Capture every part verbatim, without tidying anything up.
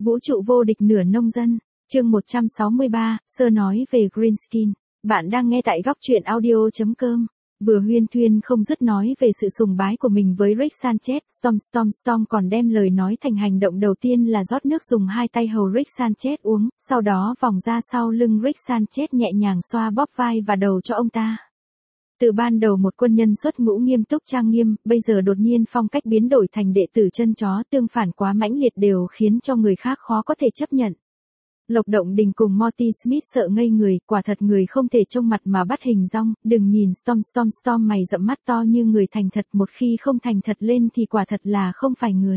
Vũ trụ vô địch nửa nông dân, chương một trăm sáu mươi ba, sơ nói về Greenskin. Bạn đang nghe tại góc truyện audio chấm com. Vừa huyên thuyên không dứt nói về sự sùng bái của mình với Rick Sanchez, Storm Storm Storm còn đem lời nói thành hành động đầu tiên là rót nước dùng hai tay hầu Rick Sanchez uống, sau đó vòng ra sau lưng Rick Sanchez nhẹ nhàng xoa bóp vai và đầu cho ông ta. Từ ban đầu một quân nhân xuất ngũ nghiêm túc trang nghiêm, bây giờ đột nhiên phong cách biến đổi thành đệ tử chân chó tương phản quá mãnh liệt đều khiến cho người khác khó có thể chấp nhận. Lộc Động Đình cùng Morty Smith sợ ngây người, quả thật người không thể trông mặt mà bắt hình dong, đừng nhìn Storm Storm Storm mày rậm mắt to như người thành thật, một khi không thành thật lên thì quả thật là không phải người.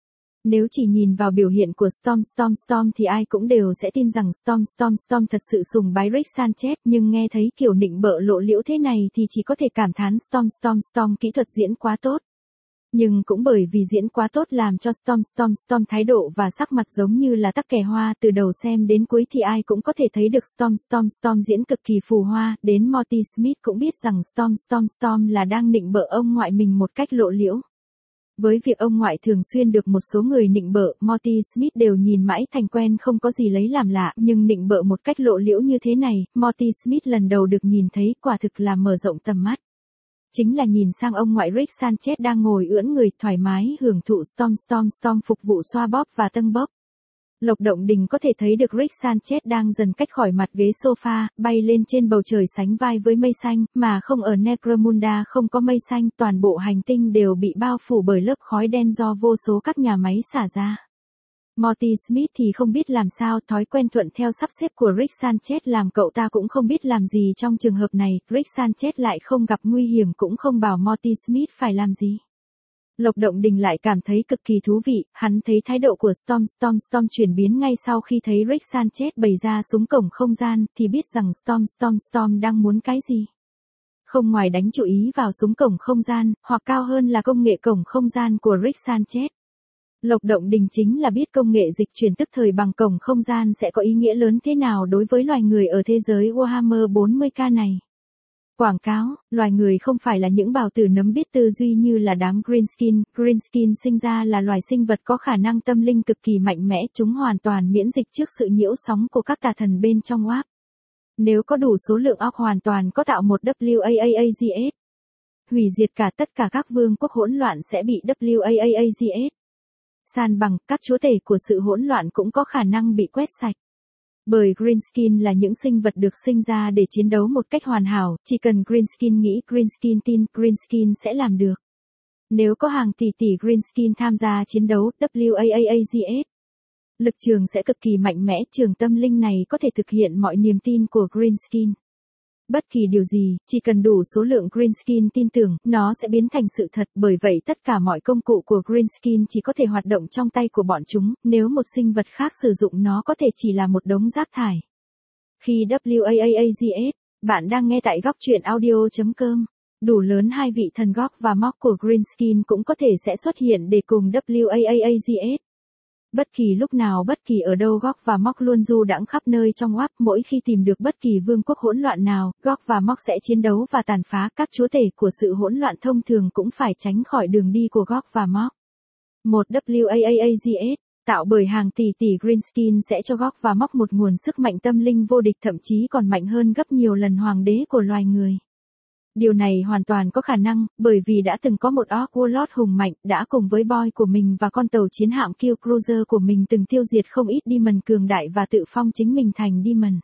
Nếu chỉ nhìn vào biểu hiện của Storm Storm Storm thì ai cũng đều sẽ tin rằng Storm Storm Storm thật sự sùng bái Rick Sanchez, nhưng nghe thấy kiểu nịnh bợ lộ liễu thế này thì chỉ có thể cảm thán Storm Storm Storm kỹ thuật diễn quá tốt. Nhưng cũng bởi vì diễn quá tốt làm cho Storm Storm Storm thái độ và sắc mặt giống như là tắc kè hoa, từ đầu xem đến cuối thì ai cũng có thể thấy được Storm Storm Storm diễn cực kỳ phù hoa, đến Morty Smith cũng biết rằng Storm Storm Storm là đang nịnh bợ ông ngoại mình một cách lộ liễu. Với việc ông ngoại thường xuyên được một số người nịnh bợ, Morty Smith đều nhìn mãi thành quen không có gì lấy làm lạ, nhưng nịnh bợ một cách lộ liễu như thế này, Morty Smith lần đầu được nhìn thấy, quả thực là mở rộng tầm mắt. Chính là nhìn sang ông ngoại Rick Sanchez đang ngồi ưỡn người thoải mái hưởng thụ Storm Storm Storm phục vụ xoa bóp và tâng bốc. Lộc Động Đình có thể thấy được Rick Sanchez đang dần cách khỏi mặt ghế sofa, bay lên trên bầu trời sánh vai với mây xanh, mà không ở Necromunda không có mây xanh, toàn bộ hành tinh đều bị bao phủ bởi lớp khói đen do vô số các nhà máy xả ra. Morty Smith thì không biết làm sao, thói quen thuận theo sắp xếp của Rick Sanchez làm cậu ta cũng không biết làm gì trong trường hợp này, Rick Sanchez lại không gặp nguy hiểm cũng không bảo Morty Smith phải làm gì. Lộc Động Đình lại cảm thấy cực kỳ thú vị, hắn thấy thái độ của Storm Storm Storm chuyển biến ngay sau khi thấy Rick Sanchez bày ra súng cổng không gian, thì biết rằng Storm Storm Storm đang muốn cái gì. Không ngoài đánh chú ý vào súng cổng không gian, hoặc cao hơn là công nghệ cổng không gian của Rick Sanchez. Lộc Động Đình chính là biết công nghệ dịch chuyển tức thời bằng cổng không gian sẽ có ý nghĩa lớn thế nào đối với loài người ở thế giới Warhammer bốn mươi K này. Quảng cáo, loài người không phải là những bào tử nấm biết tư duy như là đám Greenskin, Greenskin sinh ra là loài sinh vật có khả năng tâm linh cực kỳ mạnh mẽ, chúng hoàn toàn miễn dịch trước sự nhiễu sóng của các tà thần bên trong oáp. Nếu có đủ số lượng óc hoàn toàn có tạo một WAAAGS. Hủy diệt cả tất cả các vương quốc hỗn loạn sẽ bị WAAAGS. San bằng, các chúa tể của sự hỗn loạn cũng có khả năng bị quét sạch. Bởi Greenskin là những sinh vật được sinh ra để chiến đấu một cách hoàn hảo, chỉ cần Greenskin nghĩ, Greenskin tin, Greenskin sẽ làm được. Nếu có hàng tỷ tỷ Greenskin tham gia chiến đấu, WAAAGS, lực trường sẽ cực kỳ mạnh mẽ, trường tâm linh này có thể thực hiện mọi niềm tin của Greenskin. Bất kỳ điều gì, chỉ cần đủ số lượng Greenskin tin tưởng, nó sẽ biến thành sự thật, bởi vậy tất cả mọi công cụ của Greenskin chỉ có thể hoạt động trong tay của bọn chúng, nếu một sinh vật khác sử dụng nó có thể chỉ là một đống rác thải. Khi WAAAGS, bạn đang nghe tại góc truyện audio chấm com, đủ lớn hai vị thần Gog và Mog của Greenskin cũng có thể sẽ xuất hiện để cùng WAAAGS. Bất kỳ lúc nào bất kỳ ở đâu Gog và Mog luôn du đãng khắp nơi trong oáp, mỗi khi tìm được bất kỳ vương quốc hỗn loạn nào, Gog và Mog sẽ chiến đấu và tàn phá, các chúa tể của sự hỗn loạn thông thường cũng phải tránh khỏi đường đi của Gog và Mog. Một WAAAGS, tạo bởi hàng tỷ tỷ Greenskin sẽ cho Gog và Mog một nguồn sức mạnh tâm linh vô địch, thậm chí còn mạnh hơn gấp nhiều lần hoàng đế của loài người. Điều này hoàn toàn có khả năng, bởi vì đã từng có một Orc Warlord hùng mạnh, đã cùng với boy của mình và con tàu chiến hạm Kill Cruiser của mình từng tiêu diệt không ít demon cường đại và tự phong chính mình thành demon.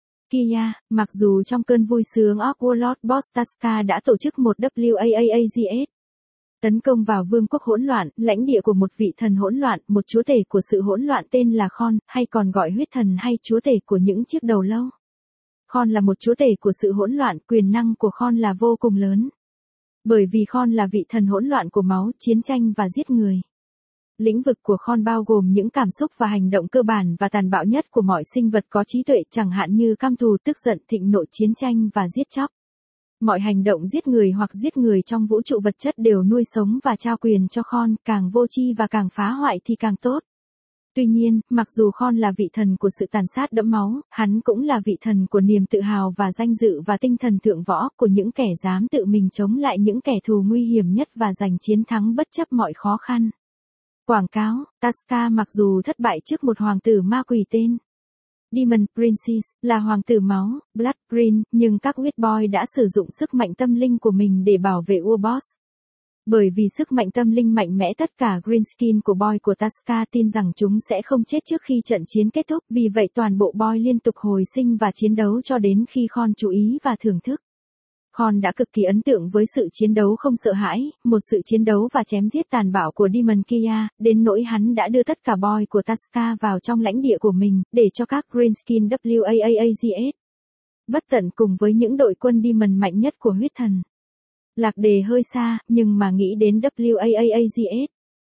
Kia, mặc dù trong cơn vui sướng Orc Warlord Bostaska đã tổ chức một WAAAGS. Tấn công vào vương quốc hỗn loạn, lãnh địa của một vị thần hỗn loạn, một chúa tể của sự hỗn loạn tên là Khon, hay còn gọi huyết thần hay chúa tể của những chiếc đầu lâu. Khon là một chúa tể của sự hỗn loạn, quyền năng của Khon là vô cùng lớn. Bởi vì Khon là vị thần hỗn loạn của máu, chiến tranh và giết người. Lĩnh vực của Khon bao gồm những cảm xúc và hành động cơ bản và tàn bạo nhất của mọi sinh vật có trí tuệ, chẳng hạn như căm thù, tức giận, thịnh nộ, chiến tranh và giết chóc. Mọi hành động giết người hoặc giết người trong vũ trụ vật chất đều nuôi sống và trao quyền cho Khon, càng vô tri và càng phá hoại thì càng tốt. Tuy nhiên, mặc dù Khon là vị thần của sự tàn sát đẫm máu, hắn cũng là vị thần của niềm tự hào và danh dự và tinh thần thượng võ, của những kẻ dám tự mình chống lại những kẻ thù nguy hiểm nhất và giành chiến thắng bất chấp mọi khó khăn. Quảng cáo, Tasca mặc dù thất bại trước một hoàng tử ma quỷ tên Demon Princess, là hoàng tử máu, Blood Prince, nhưng các Witch Boy đã sử dụng sức mạnh tâm linh của mình để bảo vệ Urboss. Bởi vì sức mạnh tâm linh mạnh mẽ, tất cả Greenskin của Boy của Tasca tin rằng chúng sẽ không chết trước khi trận chiến kết thúc, vì vậy toàn bộ Boy liên tục hồi sinh và chiến đấu cho đến khi Khon chú ý và thưởng thức. Khon đã cực kỳ ấn tượng với sự chiến đấu không sợ hãi, một sự chiến đấu và chém giết tàn bạo của Demon Kia, đến nỗi hắn đã đưa tất cả Boy của Tasca vào trong lãnh địa của mình, để cho các Greenskin WAAAGS bất tận cùng với những đội quân Demon mạnh nhất của huyết thần. Lạc đề hơi xa, nhưng mà nghĩ đến WAAAGS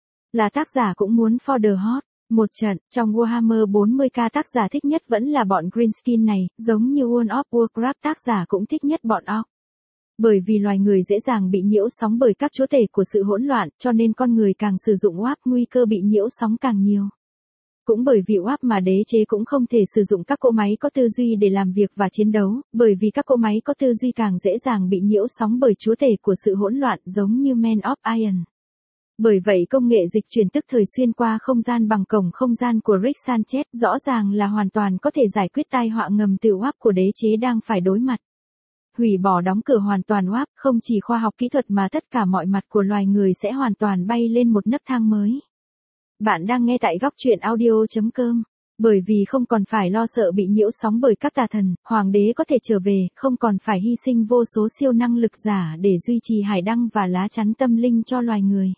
là tác giả cũng muốn for the hot. Một trận, trong Warhammer bốn mươi K tác giả thích nhất vẫn là bọn Greenskin này, giống như World of Warcraft tác giả cũng thích nhất bọn Orc. Bởi vì loài người dễ dàng bị nhiễu sóng bởi các chúa tể của sự hỗn loạn, cho nên con người càng sử dụng oáp, nguy cơ bị nhiễu sóng càng nhiều. Cũng bởi vì oáp mà đế chế cũng không thể sử dụng các cỗ máy có tư duy để làm việc và chiến đấu, bởi vì các cỗ máy có tư duy càng dễ dàng bị nhiễu sóng bởi chúa tể của sự hỗn loạn, giống như Man of Iron. Bởi vậy công nghệ dịch chuyển tức thời xuyên qua không gian bằng cổng không gian của Rick Sanchez rõ ràng là hoàn toàn có thể giải quyết tai họa ngầm từ oáp của đế chế đang phải đối mặt. Hủy bỏ đóng cửa hoàn toàn oáp, không chỉ khoa học kỹ thuật mà tất cả mọi mặt của loài người sẽ hoàn toàn bay lên một nấc thang mới. Bạn đang nghe tại góc truyện audio chấm com. Bởi vì không còn phải lo sợ bị nhiễu sóng bởi các tà thần, hoàng đế có thể trở về, không còn phải hy sinh vô số siêu năng lực giả để duy trì hải đăng và lá chắn tâm linh cho loài người.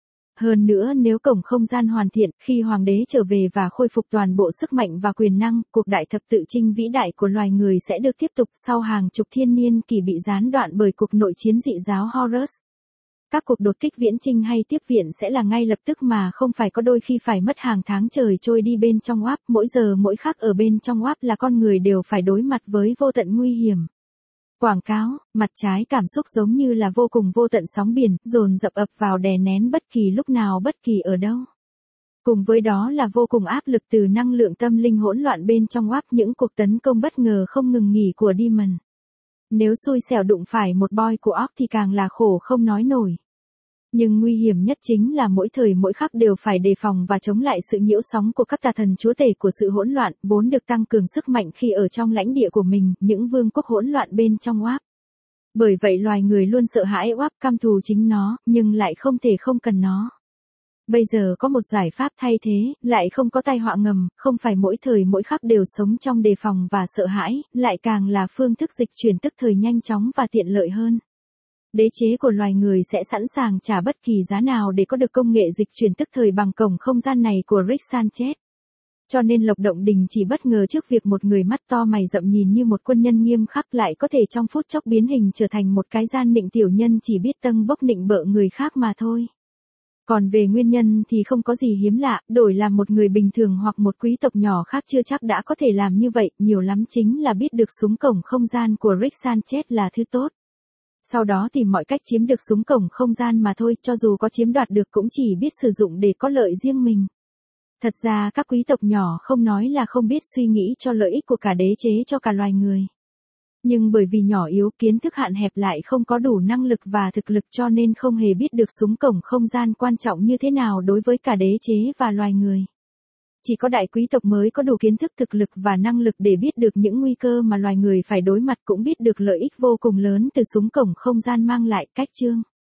Hơn nữa, nếu cổng không gian hoàn thiện, khi hoàng đế trở về và khôi phục toàn bộ sức mạnh và quyền năng, cuộc đại thập tự chinh vĩ đại của loài người sẽ được tiếp tục sau hàng chục thiên niên kỷ bị gián đoạn bởi cuộc nội chiến dị giáo Horus. Các cuộc đột kích viễn chinh hay tiếp viện sẽ là ngay lập tức mà không phải có đôi khi phải mất hàng tháng trời trôi đi bên trong oáp, mỗi giờ mỗi khắc ở bên trong oáp là con người đều phải đối mặt với vô tận nguy hiểm. Quảng cáo, mặt trái cảm xúc giống như là vô cùng vô tận sóng biển, dồn dập ập vào đè nén bất kỳ lúc nào bất kỳ ở đâu. Cùng với đó là vô cùng áp lực từ năng lượng tâm linh hỗn loạn bên trong oáp, những cuộc tấn công bất ngờ không ngừng nghỉ của Demon. Nếu xui xẻo đụng phải một boy của Orc thì càng là khổ không nói nổi. Nhưng nguy hiểm nhất chính là mỗi thời mỗi khắc đều phải đề phòng và chống lại sự nhiễu sóng của các tà thần chúa tể của sự hỗn loạn, vốn được tăng cường sức mạnh khi ở trong lãnh địa của mình, những vương quốc hỗn loạn bên trong oáp. Bởi vậy loài người luôn sợ hãi oáp, căm thù chính nó, nhưng lại không thể không cần nó. Bây giờ có một giải pháp thay thế, lại không có tai họa ngầm, không phải mỗi thời mỗi khắc đều sống trong đề phòng và sợ hãi, lại càng là phương thức dịch chuyển tức thời nhanh chóng và tiện lợi hơn. Đế chế của loài người sẽ sẵn sàng trả bất kỳ giá nào để có được công nghệ dịch chuyển tức thời bằng cổng không gian này của Rick Sanchez. Cho nên Lộc Động Đình chỉ bất ngờ trước việc một người mắt to mày rậm nhìn như một quân nhân nghiêm khắc lại có thể trong phút chốc biến hình trở thành một cái gian nịnh tiểu nhân chỉ biết tâng bốc nịnh bợ người khác mà thôi. Còn về nguyên nhân thì không có gì hiếm lạ, đổi làm một người bình thường hoặc một quý tộc nhỏ khác chưa chắc đã có thể làm như vậy, nhiều lắm chính là biết được súng cổng không gian của Rick Sanchez là thứ tốt. Sau đó tìm mọi cách chiếm được súng cổng không gian mà thôi, cho dù có chiếm đoạt được cũng chỉ biết sử dụng để có lợi riêng mình. Thật ra các quý tộc nhỏ không nói là không biết suy nghĩ cho lợi ích của cả đế chế cho cả loài người. Nhưng bởi vì nhỏ yếu, kiến thức hạn hẹp lại không có đủ năng lực và thực lực cho nên không hề biết được súng cổng không gian quan trọng như thế nào đối với cả đế chế và loài người. Chỉ có đại quý tộc mới có đủ kiến thức thực lực và năng lực để biết được những nguy cơ mà loài người phải đối mặt, cũng biết được lợi ích vô cùng lớn từ súng cổng không gian mang lại. Cách chương